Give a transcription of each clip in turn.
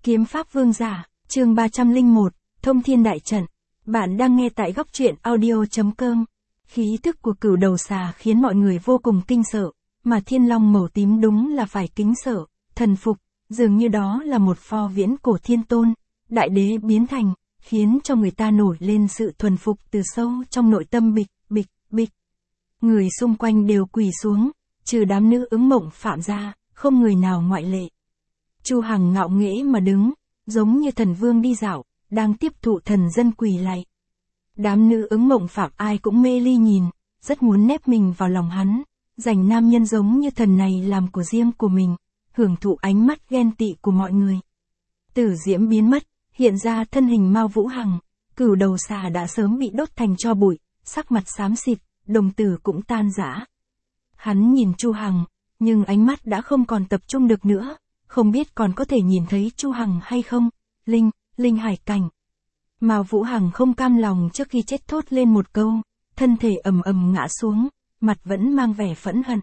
Kiếm Pháp Vương Giả, chương 301, Thông Thiên Đại Trận. Bạn đang nghe tại góc truyện audio.com. Khí tức của Cửu Đầu Xà khiến mọi người vô cùng kinh sợ, mà Thiên Long màu tím đúng là phải kính sợ, thần phục, dường như đó là một pho viễn cổ thiên tôn, đại đế biến thành, khiến cho người ta nổi lên sự thuần phục từ sâu trong nội tâm. Bịch. Người xung quanh đều quỳ xuống, trừ đám nữ ứng Mộng Phạm ra, không người nào ngoại lệ. Chu Hằng ngạo nghễ mà đứng, giống như thần vương đi dạo, đang tiếp thụ thần dân quỳ lạy. Đám nữ ứng Mộng Phạm ai cũng mê ly nhìn, rất muốn nép mình vào lòng hắn, dành nam nhân giống như thần này làm của riêng của mình, hưởng thụ ánh mắt ghen tị của mọi người. Tử diễm biến mất, hiện ra thân hình Mao Vũ Hằng, Cửu Đầu Xà đã sớm bị đốt thành tro bụi, sắc mặt xám xịt, đồng tử cũng tan rã. Hắn nhìn Chu Hằng, nhưng ánh mắt đã không còn tập trung được nữa, không biết còn có thể nhìn thấy Chu Hằng hay không. Linh hải cảnh. Mao Vũ Hằng không cam lòng trước khi chết thốt lên một câu, thân thể ầm ầm ngã xuống, mặt vẫn mang vẻ phẫn hận.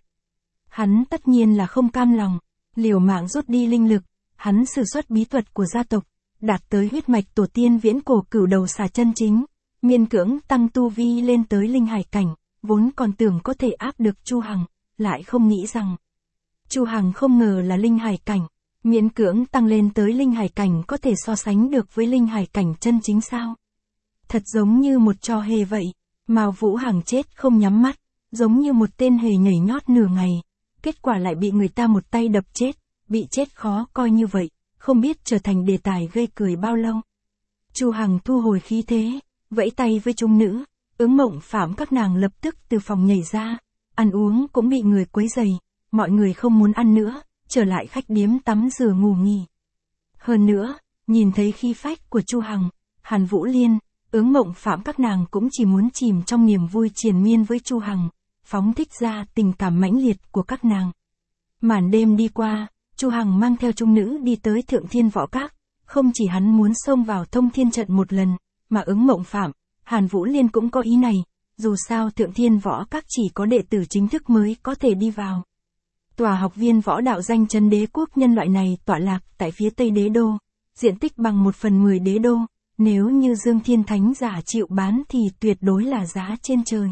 Hắn tất nhiên là không cam lòng, liều mạng rút đi linh lực, hắn sử xuất bí thuật của gia tộc, đạt tới huyết mạch tổ tiên viễn cổ Cửu Đầu Xà chân chính, miễn cưỡng tăng tu vi lên tới linh hải cảnh, vốn còn tưởng có thể áp được Chu Hằng, lại không nghĩ rằng Chu Hằng không ngờ là linh hải cảnh, miễn cưỡng tăng lên tới linh hải cảnh có thể so sánh được với linh hải cảnh chân chính sao? Thật giống như một trò hề vậy, Mao Vũ Hằng chết không nhắm mắt, giống như một tên hề nhảy nhót nửa ngày, kết quả lại bị người ta một tay đập chết, bị chết khó coi như vậy, không biết trở thành đề tài gây cười bao lâu. Chu Hằng thu hồi khí thế, vẫy tay với chúng nữ, ứng Mộng Phạm các nàng lập tức từ phòng nhảy ra, ăn uống cũng bị người quấy rầy, mọi người không muốn ăn nữa, trở lại khách điếm tắm rửa ngủ nghỉ. Hơn nữa, nhìn thấy khí phách của Chu Hằng, Hàn Vũ Liên, ứng Mộng Phạm các nàng cũng chỉ muốn chìm trong niềm vui triền miên với Chu Hằng, phóng thích ra tình cảm mãnh liệt của các nàng. Màn đêm đi qua, Chu Hằng mang theo chúng nữ đi tới Thượng Thiên Võ Các, không chỉ hắn muốn xông vào Thông Thiên Trận một lần, mà ứng Mộng Phạm, Hàn Vũ Liên cũng có ý này, dù sao Thượng Thiên Võ Các chỉ có đệ tử chính thức mới có thể đi vào. Tòa học viên võ đạo danh chấn đế quốc nhân loại này tọa lạc tại phía tây đế đô, diện tích bằng 1/10 đế đô, nếu như Dương Thiên Thánh Giả chịu bán thì tuyệt đối là giá trên trời.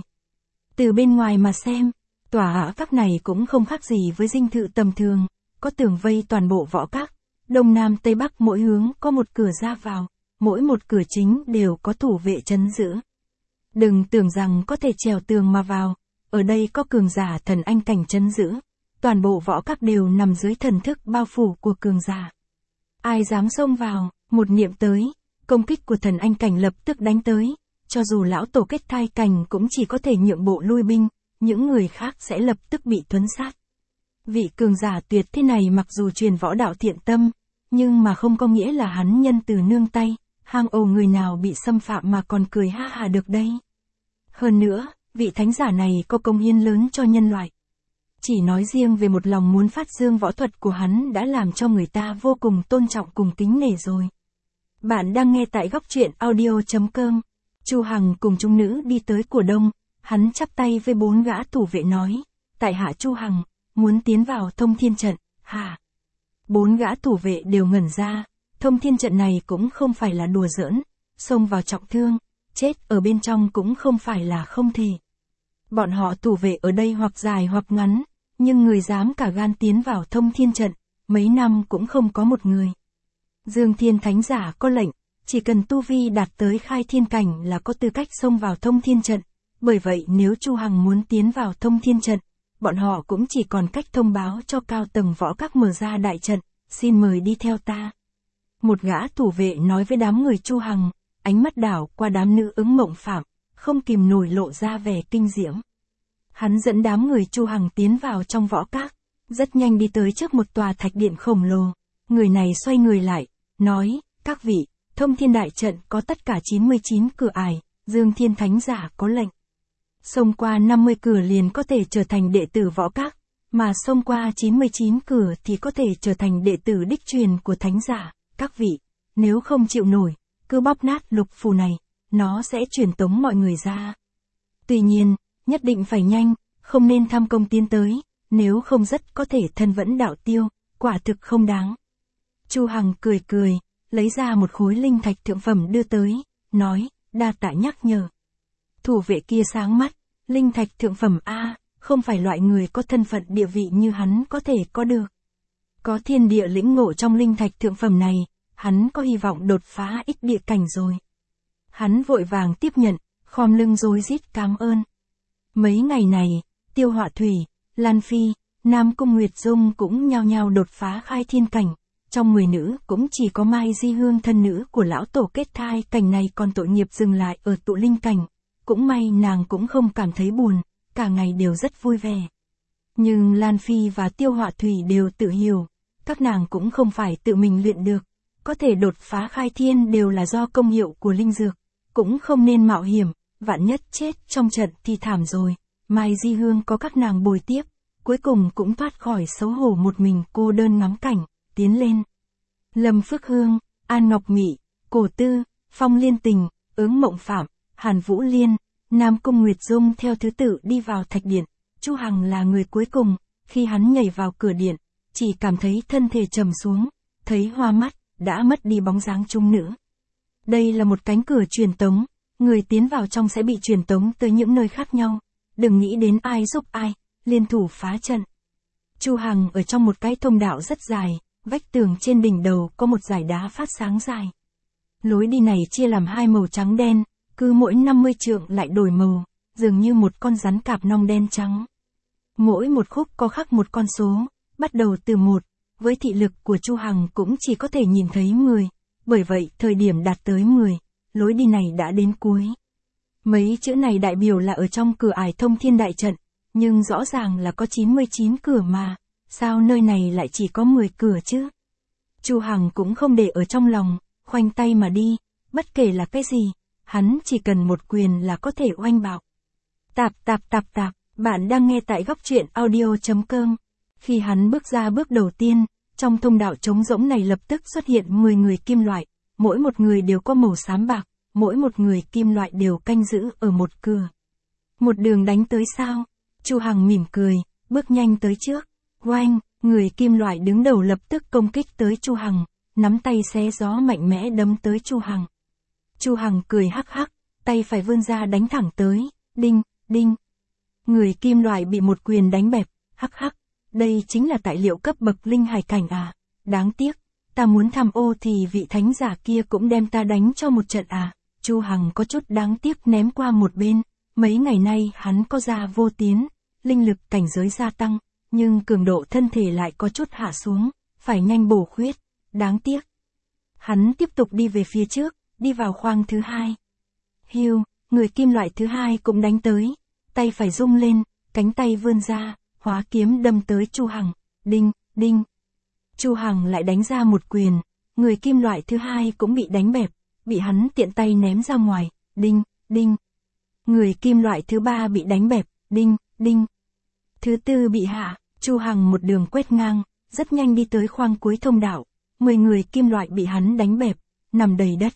Từ bên ngoài mà xem, tòa các này cũng không khác gì với dinh thự tầm thường, có tường vây toàn bộ võ các, đông nam tây bắc mỗi hướng có một cửa ra vào, mỗi một cửa chính đều có thủ vệ trấn giữ. Đừng tưởng rằng có thể trèo tường mà vào, ở đây có cường giả thần anh cảnh trấn giữ. Toàn bộ võ các đều nằm dưới thần thức bao phủ của cường giả. Ai dám xông vào, một niệm tới, công kích của thần anh cảnh lập tức đánh tới, cho dù lão tổ kết thai cảnh cũng chỉ có thể nhượng bộ lui binh, những người khác sẽ lập tức bị thuấn sát. Vị cường giả tuyệt thế này mặc dù truyền võ đạo thiện tâm, nhưng mà không có nghĩa là hắn nhân từ nương tay, hang ổ người nào bị xâm phạm mà còn cười ha hà được đây. Hơn nữa, vị thánh giả này có công hiến lớn cho nhân loại. Chỉ nói riêng về một lòng muốn phát dương võ thuật của hắn đã làm cho người ta vô cùng tôn trọng cùng kính nể rồi. Bạn đang nghe tại góc truyện audio.com. Chu Hằng cùng chúng nữ đi tới của đông, hắn chắp tay với 4 gã thủ vệ nói, tại hạ Chu Hằng, muốn tiến vào Thông Thiên Trận, hả? 4 gã thủ vệ đều ngẩn ra, Thông Thiên Trận này cũng không phải là đùa giỡn, xông vào trọng thương, chết ở bên trong cũng không phải là không thể. Bọn họ thủ vệ ở đây hoặc dài hoặc ngắn, nhưng người dám cả gan tiến vào Thông Thiên Trận, mấy năm cũng không có một người. Dương Thiên Thánh Giả có lệnh, chỉ cần tu vi đạt tới khai thiên cảnh là có tư cách xông vào Thông Thiên Trận, bởi vậy nếu Chu Hằng muốn tiến vào Thông Thiên Trận, bọn họ cũng chỉ còn cách thông báo cho cao tầng võ các mở ra đại trận, xin mời đi theo ta. Một gã thủ vệ nói với đám người Chu Hằng, ánh mắt đảo qua đám nữ ứng Mộng Phạm, không kìm nổi lộ ra vẻ kinh diễm. Hắn dẫn đám người Chu Hằng tiến vào trong võ các, rất nhanh đi tới trước một tòa thạch điện khổng lồ. Người này xoay người lại, nói, các vị, Thông Thiên Đại Trận có tất cả 99 cửa ải, Dương Thiên Thánh Giả có lệnh. Xông qua 50 cửa liền có thể trở thành đệ tử võ các, mà xông qua 99 cửa thì có thể trở thành đệ tử đích truyền của Thánh Giả. Các vị, nếu không chịu nổi, cứ bóp nát lục phù này, nó sẽ truyền tống mọi người ra. Tuy nhiên, nhất định phải nhanh, không nên tham công tiến tới, nếu không rất có thể thân vẫn đạo tiêu, quả thực không đáng. Chu Hằng cười cười, lấy ra một khối linh thạch thượng phẩm đưa tới, nói, đa tạ nhắc nhở. Thủ vệ kia sáng mắt, linh thạch thượng phẩm a, không phải loại người có thân phận địa vị như hắn có thể có được. Có thiên địa lĩnh ngộ trong linh thạch thượng phẩm này, hắn có hy vọng đột phá ích địa cảnh rồi. Hắn vội vàng tiếp nhận, khom lưng rối rít cảm ơn. Mấy ngày này, Tiêu Họa Thủy, Lan Phi, Nam Cung Nguyệt Dung cũng nhao nhao đột phá khai thiên cảnh. Trong 10 nữ cũng chỉ có Mai Di Hương thân nữ của lão tổ kết thai cảnh này còn tội nghiệp dừng lại ở tụ linh cảnh. Cũng may nàng cũng không cảm thấy buồn, cả ngày đều rất vui vẻ. Nhưng Lan Phi và Tiêu Họa Thủy đều tự hiểu, các nàng cũng không phải tự mình luyện được. Có thể đột phá khai thiên đều là do công hiệu của linh dược, cũng không nên mạo hiểm, vạn nhất chết trong trận thì thảm rồi. Mai Di Hương có các nàng bồi tiếp, cuối cùng cũng thoát khỏi xấu hổ một mình cô đơn ngắm cảnh, tiến lên. Lâm Phước Hương, An Ngọc Mị, Cổ Tư, Phong Liên Tình, Ứng Mộng Phạm, Hàn Vũ Liên, Nam Cung Nguyệt Dung theo thứ tự đi vào thạch điện. Chu Hằng là người cuối cùng, khi hắn nhảy vào cửa điện, chỉ cảm thấy thân thể trầm xuống, thấy hoa mắt, đã mất đi bóng dáng chung nữa. Đây là một cánh cửa truyền tống, người tiến vào trong sẽ bị truyền tống tới những nơi khác nhau, đừng nghĩ đến ai giúp ai, liên thủ phá trận. Chu Hằng ở trong một cái thông đạo rất dài, vách tường trên đỉnh đầu có một dải đá phát sáng dài. Lối đi này chia làm hai màu trắng đen, cứ mỗi 50 trượng lại đổi màu, dường như một con rắn cạp nong đen trắng. Mỗi một khúc có khắc một con số, bắt đầu từ 1, với thị lực của Chu Hằng cũng chỉ có thể nhìn thấy 10, bởi vậy thời điểm đạt tới 10, lối đi này đã đến cuối. Mấy chữ này đại biểu là ở trong cửa ải thông thiên đại trận, nhưng rõ ràng là có 99 cửa mà, sao nơi này lại chỉ có 10 cửa chứ? Chu Hằng cũng không để ở trong lòng, khoanh tay mà đi, bất kể là cái gì, hắn chỉ cần một quyền là có thể oanh bạo. Tạp, bạn đang nghe tại góc truyện audio.com. Khi hắn bước ra bước đầu tiên, trong thông đạo trống rỗng này lập tức xuất hiện 10 người kim loại, mỗi một người đều có màu xám bạc, mỗi một người kim loại đều canh giữ ở một cửa. Một đường đánh tới sao? Chu Hằng mỉm cười, bước nhanh tới trước. Oanh, người kim loại đứng đầu lập tức công kích tới Chu Hằng, nắm tay xé gió mạnh mẽ đấm tới Chu Hằng. Chu Hằng cười hắc hắc, tay phải vươn ra đánh thẳng tới, đinh, đinh. Người kim loại bị một quyền đánh bẹp, hắc hắc, đây chính là tài liệu cấp bậc linh hải cảnh à, đáng tiếc, ta muốn tham ô thì vị thánh giả kia cũng đem ta đánh cho một trận à. Chu Hằng có chút đáng tiếc ném qua một bên, mấy ngày nay hắn có ra vô tiến, linh lực cảnh giới gia tăng, nhưng cường độ thân thể lại có chút hạ xuống, phải nhanh bổ khuyết, đáng tiếc. Hắn tiếp tục đi về phía trước, đi vào khoang thứ hai. Hiu, người kim loại thứ hai cũng đánh tới, tay phải rung lên, cánh tay vươn ra, hóa kiếm đâm tới Chu Hằng, đinh, đinh. Chu Hằng lại đánh ra một quyền, người kim loại thứ hai cũng bị đánh bẹp, bị hắn tiện tay ném ra ngoài, đinh, đinh. Người kim loại thứ ba bị đánh bẹp, đinh, đinh. Thứ tư bị hạ, Chu Hằng một đường quét ngang, rất nhanh đi tới khoang cuối thông đạo, 10 người kim loại bị hắn đánh bẹp, nằm đầy đất.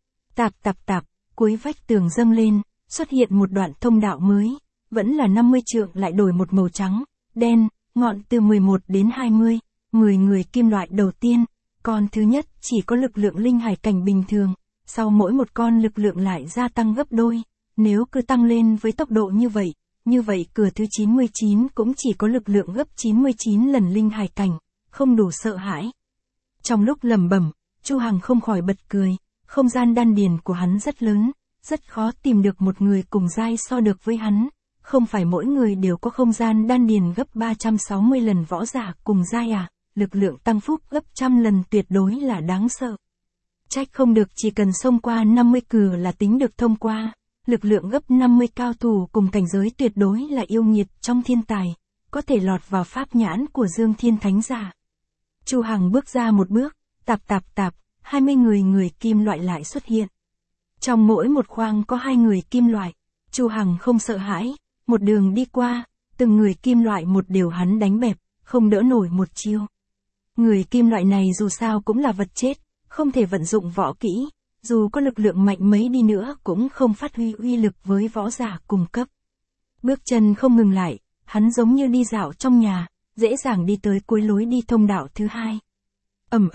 Tạp, cuối vách tường dâng lên, xuất hiện một đoạn thông đạo mới, vẫn là 50 trượng lại đổi một màu trắng, đen, ngọn từ 11 đến 20, 10 người kim loại đầu tiên, con thứ nhất chỉ có lực lượng linh hải cảnh bình thường, sau mỗi một con lực lượng lại gia tăng gấp đôi, nếu cứ tăng lên với tốc độ như vậy cửa thứ 99 cũng chỉ có lực lượng gấp 99 lần linh hải cảnh, không đủ sợ hãi. Trong lúc lẩm bẩm, Chu Hằng không khỏi bật cười, không gian đan điền của hắn rất lớn, rất khó tìm được một người cùng giai so được với hắn, không phải mỗi người đều có không gian đan điền gấp 360 lần võ giả cùng giai à, lực lượng tăng phúc gấp 100 lần tuyệt đối là đáng sợ. Trách không được chỉ cần xông qua 50 cửa là tính được thông qua, lực lượng gấp 50 cao thủ cùng cảnh giới tuyệt đối là yêu nghiệt trong thiên tài, có thể lọt vào pháp nhãn của Dương Thiên Thánh Giả. Chu Hằng bước ra một bước, tạp, 20 người kim loại lại xuất hiện. Trong mỗi một khoang có 2 người kim loại, Chu Hằng không sợ hãi, một đường đi qua, từng người kim loại một điều hắn đánh bẹp, không đỡ nổi một chiêu. Người kim loại này dù sao cũng là vật chết, không thể vận dụng võ kỹ, dù có lực lượng mạnh mấy đi nữa cũng không phát huy uy lực với võ giả cùng cấp. Bước chân không ngừng lại, hắn giống như đi dạo trong nhà, dễ dàng đi tới cuối lối đi thông đạo thứ hai.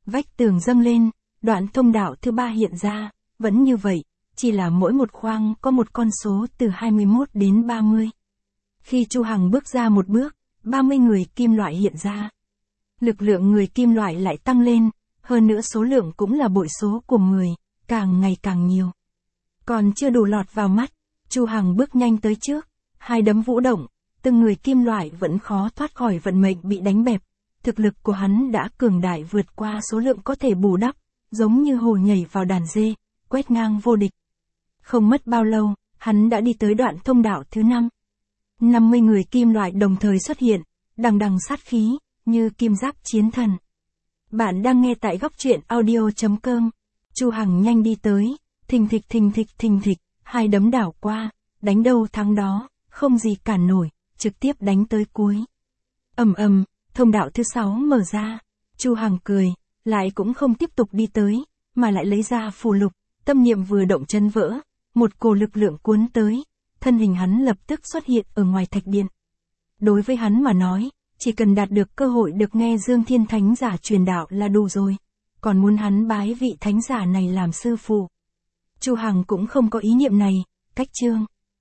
vách tường dâng lên, đoạn thông đạo thứ 3 hiện ra, vẫn như vậy, chỉ là mỗi một khoang có một con số từ 21 đến 30. Khi Chu Hằng bước ra một bước, 30 người kim loại hiện ra. Lực lượng người kim loại lại tăng lên, hơn nữa số lượng cũng là bội số của người, càng ngày càng nhiều. Còn chưa đủ lọt vào mắt, Chu Hằng bước nhanh tới trước, hai đấm vũ động, từng người kim loại vẫn khó thoát khỏi vận mệnh bị đánh bẹp. Thực lực của hắn đã cường đại vượt qua số lượng có thể bù đắp, giống như hổ nhảy vào đàn dê, quét ngang vô địch. Không mất bao lâu, hắn đã đi tới đoạn thông đạo thứ 5. 50 người kim loại đồng thời xuất hiện, đằng đằng sát khí, như kim giáp chiến thần. Bạn đang nghe tại góc truyện audio.com. Chu Hằng nhanh đi tới, thình thịch, hai đấm đảo qua, đánh đâu thắng đó, không gì cản nổi, trực tiếp đánh tới cuối. Ầm, thông đạo thứ 6 mở ra. Chu Hằng cười, lại cũng không tiếp tục đi tới, mà lại lấy ra phù lục, tâm niệm vừa động chân vỡ, một cổ lực lượng cuốn tới, thân hình hắn lập tức xuất hiện ở ngoài thạch điện. Đối với hắn mà nói, chỉ cần đạt được cơ hội được nghe Dương Thiên Thánh Giả truyền đạo là đủ rồi, còn muốn hắn bái vị thánh giả này làm sư phụ. Chu Hằng cũng không có ý niệm này, cách chương.